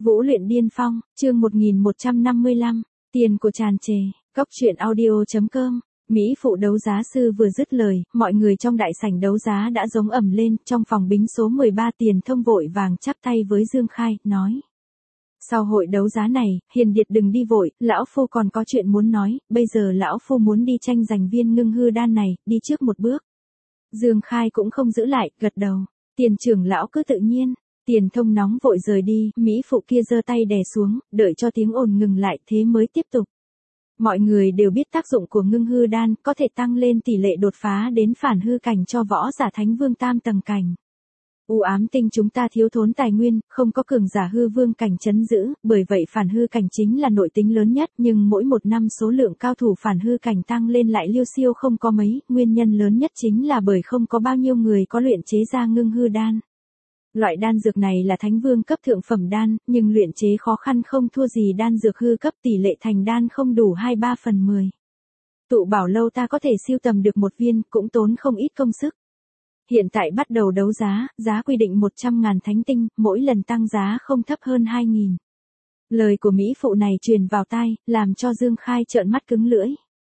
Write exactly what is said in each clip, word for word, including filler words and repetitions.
Vũ luyện điên phong, chương một nghìn một trăm năm mươi lăm, tiền của tràn trề, góc truyện audio.com. Mỹ phụ đấu giá sư vừa dứt lời, mọi người trong đại sảnh đấu giá đã giống ầm lên, trong phòng bính số mười ba Tiền Thông vội vàng chắp tay với Dương Khai, nói. Sau hội đấu giá này, Hiền Điệt đừng đi vội, lão phu còn có chuyện muốn nói, bây giờ lão phu muốn đi tranh giành viên ngưng hư đan này, đi trước một bước. Dương Khai cũng không giữ lại, gật đầu, Tiền trưởng lão cứ tự nhiên. Tiền Thông nóng vội rời đi, Mỹ phụ kia giơ tay đè xuống, đợi cho tiếng ồn ngừng lại thế mới tiếp tục. Mọi người đều biết tác dụng của ngưng hư đan có thể tăng lên tỷ lệ đột phá đến phản hư cảnh cho võ giả thánh vương tam tầng cảnh. U ám tinh chúng ta thiếu thốn tài nguyên, không có cường giả hư vương cảnh chấn giữ, bởi vậy phản hư cảnh chính là nội tính lớn nhất, nhưng mỗi một năm số lượng cao thủ phản hư cảnh tăng lên lại liêu siêu không có mấy, nguyên nhân lớn nhất chính là bởi không có bao nhiêu người có luyện chế ra ngưng hư đan. Loại đan dược này là thánh vương cấp thượng phẩm đan, nhưng luyện chế khó khăn không thua gì đan dược hư cấp, tỷ lệ thành đan không đủ hai ba phần mười. Tụ bảo lâu ta có thể siêu tầm được một viên, cũng tốn không ít công sức. Hiện tại bắt đầu đấu giá, giá quy định một trăm ngàn thánh tinh, mỗi lần tăng giá không thấp hơn hai nghìn. Lời của Mỹ phụ này truyền vào tai, làm cho Dương Khai trợn mắt cứng lưỡi.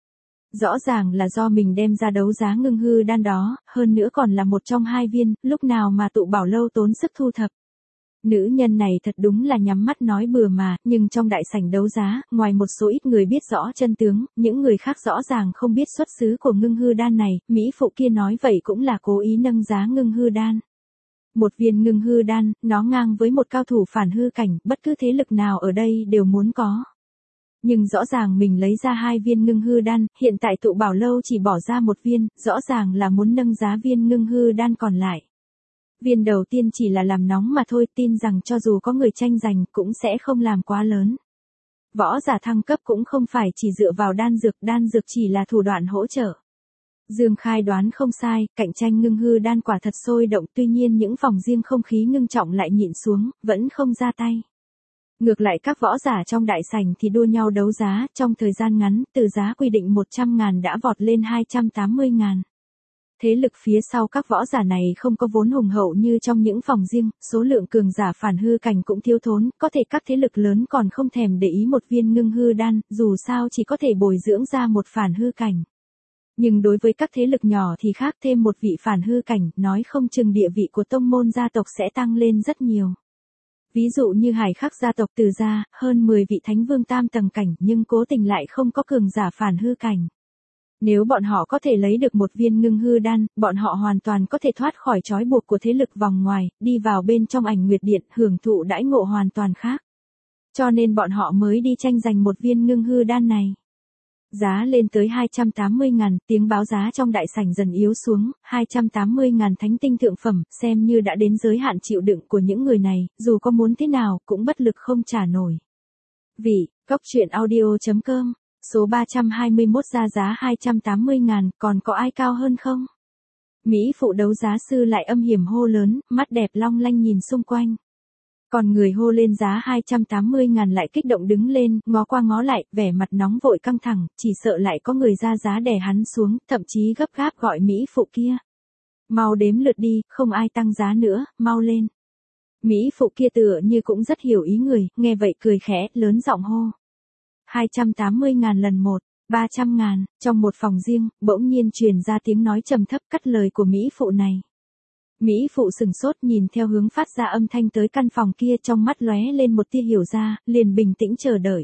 Rõ ràng là do mình đem ra đấu giá ngưng hư đan đó, hơn nữa còn là một trong hai viên, lúc nào mà tụ bảo lâu tốn sức thu thập. Nữ nhân này thật đúng là nhắm mắt nói bừa mà, nhưng trong đại sảnh đấu giá, ngoài một số ít người biết rõ chân tướng, những người khác rõ ràng không biết xuất xứ của ngưng hư đan này, Mỹ phụ kia nói vậy cũng là cố ý nâng giá ngưng hư đan. Một viên ngưng hư đan, nó ngang với một cao thủ phản hư cảnh, bất cứ thế lực nào ở đây đều muốn có. Nhưng rõ ràng mình lấy ra hai viên ngưng hư đan, hiện tại tụ bảo lâu chỉ bỏ ra một viên, rõ ràng là muốn nâng giá viên ngưng hư đan còn lại. Viên đầu tiên chỉ là làm nóng mà thôi, tin rằng cho dù có người tranh giành cũng sẽ không làm quá lớn. Võ giả thăng cấp cũng không phải chỉ dựa vào đan dược, đan dược chỉ là thủ đoạn hỗ trợ. Dương Khai đoán không sai, cạnh tranh ngưng hư đan quả thật sôi động, tuy nhiên những phòng riêng không khí ngưng trọng lại nhịn xuống, vẫn không ra tay. Ngược lại các võ giả trong đại sảnh thì đua nhau đấu giá, trong thời gian ngắn, từ giá quy định một trăm ngàn đã vọt lên hai trăm tám mươi ngàn. Thế lực phía sau các võ giả này không có vốn hùng hậu như trong những phòng riêng, số lượng cường giả phản hư cảnh cũng thiếu thốn, có thể các thế lực lớn còn không thèm để ý một viên ngưng hư đan, dù sao chỉ có thể bồi dưỡng ra một phản hư cảnh. Nhưng đối với các thế lực nhỏ thì khác, thêm một vị phản hư cảnh, nói không chừng địa vị của tông môn gia tộc sẽ tăng lên rất nhiều. Ví dụ như Hải Khắc gia tộc Từ gia, hơn mười vị thánh vương tam tầng cảnh nhưng cố tình lại không có cường giả phản hư cảnh. Nếu bọn họ có thể lấy được một viên ngưng hư đan, bọn họ hoàn toàn có thể thoát khỏi trói buộc của thế lực vòng ngoài, đi vào bên trong Ảnh Nguyệt Điện, hưởng thụ đãi ngộ hoàn toàn khác. Cho nên bọn họ mới đi tranh giành một viên ngưng hư đan này. Giá lên tới hai trăm tám mươi ngàn, tiếng báo giá trong đại sảnh dần yếu xuống, hai trăm tám mươi ngàn thánh tinh thượng phẩm, xem như đã đến giới hạn chịu đựng của những người này, dù có muốn thế nào, cũng bất lực không trả nổi. Vì, góc truyện audio.com, số ba trăm hai mươi mốt ra giá hai trăm tám mươi ngàn, còn có ai cao hơn không? Mỹ phụ đấu giá sư lại âm hiểm hô lớn, mắt đẹp long lanh nhìn xung quanh. Còn người hô lên giá hai trăm tám mươi ngàn lại kích động đứng lên, ngó qua ngó lại, vẻ mặt nóng vội căng thẳng, chỉ sợ lại có người ra giá đè hắn xuống, thậm chí gấp gáp gọi Mỹ phụ kia. Mau đếm lượt đi, không ai tăng giá nữa, mau lên. Mỹ phụ kia tựa như cũng rất hiểu ý người, nghe vậy cười khẽ, lớn giọng hô. hai trăm tám mươi ngàn lần một, ba trăm ngàn, trong một phòng riêng, bỗng nhiên truyền ra tiếng nói trầm thấp cắt lời của Mỹ phụ này. Mỹ phụ sừng sốt nhìn theo hướng phát ra âm thanh tới căn phòng kia, trong mắt lóe lên một tia hiểu ra, liền bình tĩnh chờ đợi.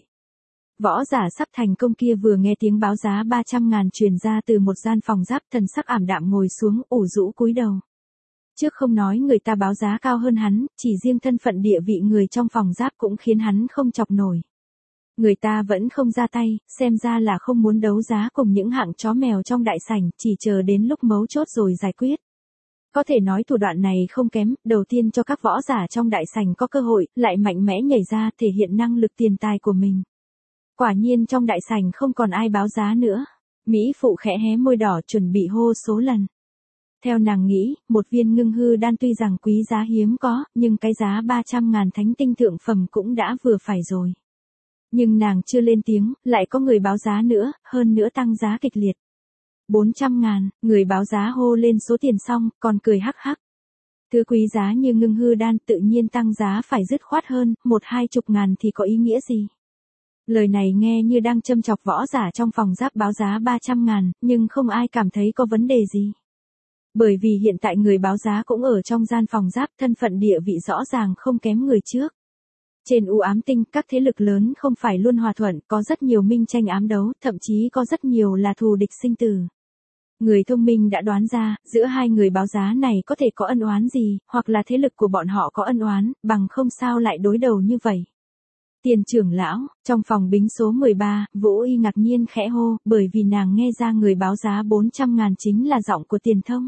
Võ giả sắp thành công kia vừa nghe tiếng báo giá ba trăm ngàn truyền ra từ một gian phòng giáp, thần sắc ảm đạm ngồi xuống, ủ rũ cúi đầu. Trước không nói người ta báo giá cao hơn hắn, chỉ riêng thân phận địa vị người trong phòng giáp cũng khiến hắn không chọc nổi. Người ta vẫn không ra tay, xem ra là không muốn đấu giá cùng những hạng chó mèo trong đại sảnh, chỉ chờ đến lúc mấu chốt rồi giải quyết. Có thể nói thủ đoạn này không kém, đầu tiên cho các võ giả trong đại sảnh có cơ hội, lại mạnh mẽ nhảy ra thể hiện năng lực tiền tài của mình. Quả nhiên trong đại sảnh không còn ai báo giá nữa. Mỹ phụ khẽ hé môi đỏ chuẩn bị hô số lần. Theo nàng nghĩ, một viên ngưng hư đan tuy rằng quý giá hiếm có, nhưng cái giá ba trăm ngàn thánh tinh thượng phẩm cũng đã vừa phải rồi. Nhưng nàng chưa lên tiếng, lại có người báo giá nữa, hơn nữa tăng giá kịch liệt. bốn trăm ngàn, người báo giá hô lên số tiền xong, còn cười hắc hắc. Thứ quý giá như ngưng hư đan tự nhiên tăng giá phải dứt khoát hơn, một hai chục ngàn thì có ý nghĩa gì? Lời này nghe như đang châm chọc võ giả trong phòng giáp báo giá ba trăm ngàn, nhưng không ai cảm thấy có vấn đề gì. Bởi vì hiện tại người báo giá cũng ở trong gian phòng giáp, thân phận địa vị rõ ràng không kém người trước. Trên u ám tinh, các thế lực lớn không phải luôn hòa thuận, có rất nhiều minh tranh ám đấu, thậm chí có rất nhiều là thù địch sinh tử. Người thông minh đã đoán ra, giữa hai người báo giá này có thể có ân oán gì, hoặc là thế lực của bọn họ có ân oán, bằng không sao lại đối đầu như vậy. Tiền trưởng lão, trong phòng bính số mười ba, Vũ Y ngạc nhiên khẽ hô, bởi vì nàng nghe ra người báo giá bốn trăm ngàn chính là giọng của Tiền Thông.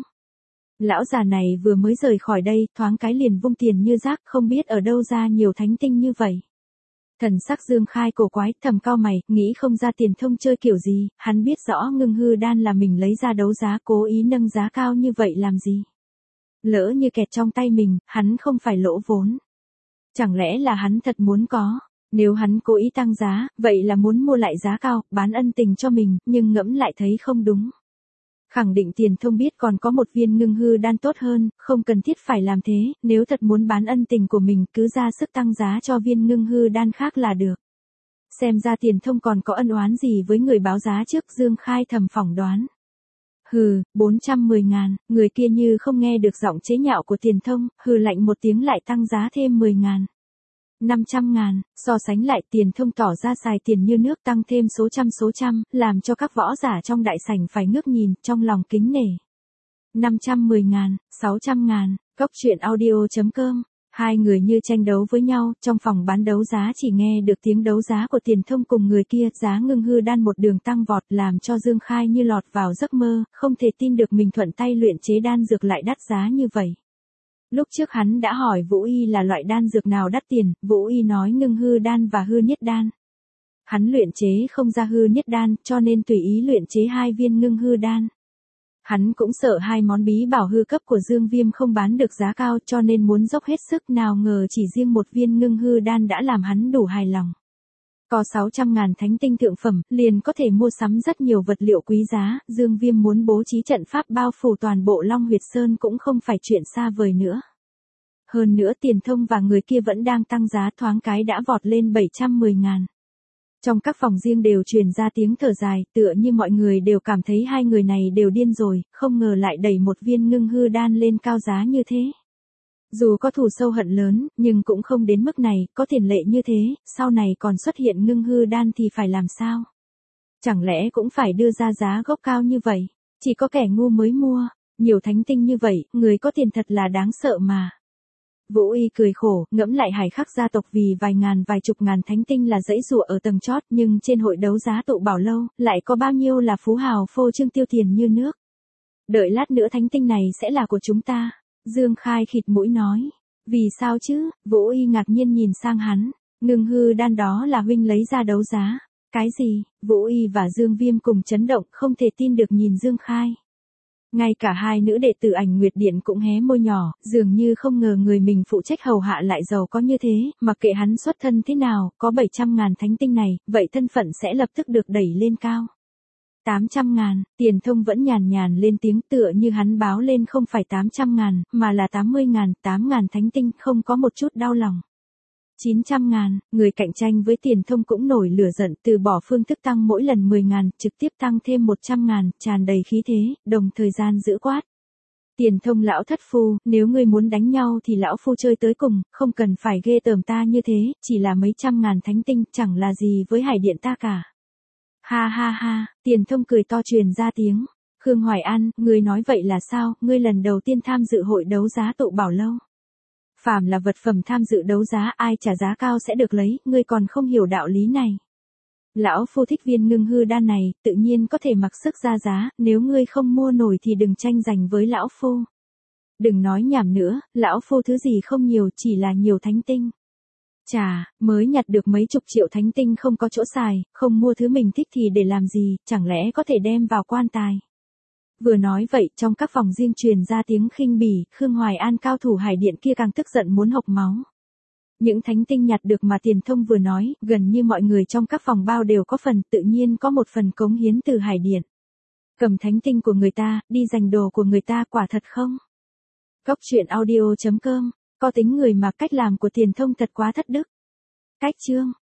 Lão già này vừa mới rời khỏi đây, thoáng cái liền vung tiền như rác, không biết ở đâu ra nhiều thánh tinh như vậy. Thần sắc Dương Khai cổ quái, thầm cau mày, nghĩ không ra Tiền Thông chơi kiểu gì, hắn biết rõ ngưng hư đan là mình lấy ra đấu giá, cố ý nâng giá cao như vậy làm gì. Lỡ như kẹt trong tay mình, hắn không phải lỗ vốn. Chẳng lẽ là hắn thật muốn có, nếu hắn cố ý tăng giá, vậy là muốn mua lại giá cao, bán ân tình cho mình, nhưng ngẫm lại thấy không đúng. Khẳng định Tiền Thông biết còn có một viên ngưng hư đan tốt hơn, không cần thiết phải làm thế, nếu thật muốn bán ân tình của mình cứ ra sức tăng giá cho viên ngưng hư đan khác là được. Xem ra Tiền Thông còn có ân oán gì với người báo giá trước, Dương Khai thầm phỏng đoán. Hừ, bốn trăm mười ngàn, người kia như không nghe được giọng chế nhạo của Tiền Thông, hừ lạnh một tiếng lại tăng giá thêm mười ngàn. năm trăm ngàn, so sánh lại Tiền Thông tỏ ra xài tiền như nước, tăng thêm số trăm số trăm, làm cho các võ giả trong đại sảnh phải ngước nhìn, trong lòng kính nể. năm trăm mười ngàn, sáu trăm ngàn, Cốc truyện audio chấm com. Hai người như tranh đấu với nhau, trong phòng bán đấu giá chỉ nghe được tiếng đấu giá của Tiền Thông cùng người kia, giá ngưng hư đan một đường tăng vọt làm cho Dương Khai như lọt vào giấc mơ, không thể tin được mình thuận tay luyện chế đan dược lại đắt giá như vậy. Lúc trước hắn đã hỏi Vũ Y là loại đan dược nào đắt tiền, Vũ Y nói ngưng hư đan và hư niết đan. Hắn luyện chế không ra hư niết đan, cho nên tùy ý luyện chế hai viên ngưng hư đan. Hắn cũng sợ hai món bí bảo hư cấp của Dương Viêm không bán được giá cao, cho nên muốn dốc hết sức, nào ngờ chỉ riêng một viên ngưng hư đan đã làm hắn đủ hài lòng. Có sáu trăm ngàn thánh tinh thượng phẩm, liền có thể mua sắm rất nhiều vật liệu quý giá, Dương Viêm muốn bố trí trận pháp bao phủ toàn bộ Long Huyệt Sơn cũng không phải chuyện xa vời nữa. Hơn nữa Tiền Thông và người kia vẫn đang tăng giá, thoáng cái đã vọt lên bảy trăm mười ngàn. Trong các phòng riêng đều truyền ra tiếng thở dài, tựa như mọi người đều cảm thấy hai người này đều điên rồi, không ngờ lại đẩy một viên ngưng hư đan lên cao giá như thế. Dù có thù sâu hận lớn, nhưng cũng không đến mức này, có tiền lệ như thế, sau này còn xuất hiện ngưng hư đan thì phải làm sao? Chẳng lẽ cũng phải đưa ra giá gốc cao như vậy? Chỉ có kẻ ngu mới mua, nhiều thánh tinh như vậy, người có tiền thật là đáng sợ mà. Vũ Y cười khổ, ngẫm lại Hải Khắc gia tộc vì vài ngàn vài chục ngàn thánh tinh là dãy dụa ở tầng chót, nhưng trên hội đấu giá tụ bảo lâu, lại có bao nhiêu là phú hào phô trương tiêu tiền như nước. Đợi lát nữa thánh tinh này sẽ là của chúng ta. Dương Khai khịt mũi nói. Vì sao chứ? Vũ Y ngạc nhiên nhìn sang hắn. Ngưng hư đan đó là huynh lấy ra đấu giá. Cái gì? Vũ Y và Dương Viêm cùng chấn động, không thể tin được nhìn Dương Khai. Ngay cả hai nữ đệ tử Ảnh Nguyệt Điện cũng hé môi nhỏ, dường như không ngờ người mình phụ trách hầu hạ lại giàu có như thế, mặc kệ hắn xuất thân thế nào, có bảy trăm ngàn thánh tinh này, vậy thân phận sẽ lập tức được đẩy lên cao. tám trăm ngàn, Tiền Thông vẫn nhàn nhàn lên tiếng, tựa như hắn báo lên không phải tám trăm ngàn, mà là tám mươi ngàn, tám ngàn thánh tinh, không có một chút đau lòng. chín trăm ngàn, người cạnh tranh với Tiền Thông cũng nổi lửa giận, từ bỏ phương thức tăng mỗi lần mười ngàn, trực tiếp tăng thêm một trăm ngàn, tràn đầy khí thế, đồng thời gian giữ quát. Tiền Thông lão thất phu, nếu ngươi muốn đánh nhau thì lão phu chơi tới cùng, không cần phải ghê tởm ta như thế, chỉ là mấy trăm ngàn thánh tinh, chẳng là gì với Hải Điện ta cả. Ha ha ha, Tiền Thông cười to truyền ra tiếng. Khương Hoài An, ngươi nói vậy là sao, ngươi lần đầu tiên tham dự hội đấu giá tụ bảo lâu. Phàm là vật phẩm tham dự đấu giá, ai trả giá cao sẽ được lấy, ngươi còn không hiểu đạo lý này. Lão phu thích viên ngưng hư đan này, tự nhiên có thể mặc sức ra giá, nếu ngươi không mua nổi thì đừng tranh giành với lão phu. Đừng nói nhảm nữa, lão phu thứ gì không nhiều, chỉ là nhiều thánh tinh. Chà, mới nhặt được mấy chục triệu thánh tinh không có chỗ xài, không mua thứ mình thích thì để làm gì, chẳng lẽ có thể đem vào quan tài. Vừa nói vậy, trong các phòng riêng truyền ra tiếng khinh bỉ, Khương Hoài An cao thủ Hải Điện kia càng tức giận muốn hộc máu. Những thánh tinh nhặt được mà Tiền Thông vừa nói, gần như mọi người trong các phòng bao đều có phần, tự nhiên có một phần cống hiến từ Hải Điện. Cầm thánh tinh của người ta, đi giành đồ của người ta, quả thật không? Góc truyện audio chấm com. Có tính người mà cách làm của Tiền Thông thật quá thất đức. Cách chương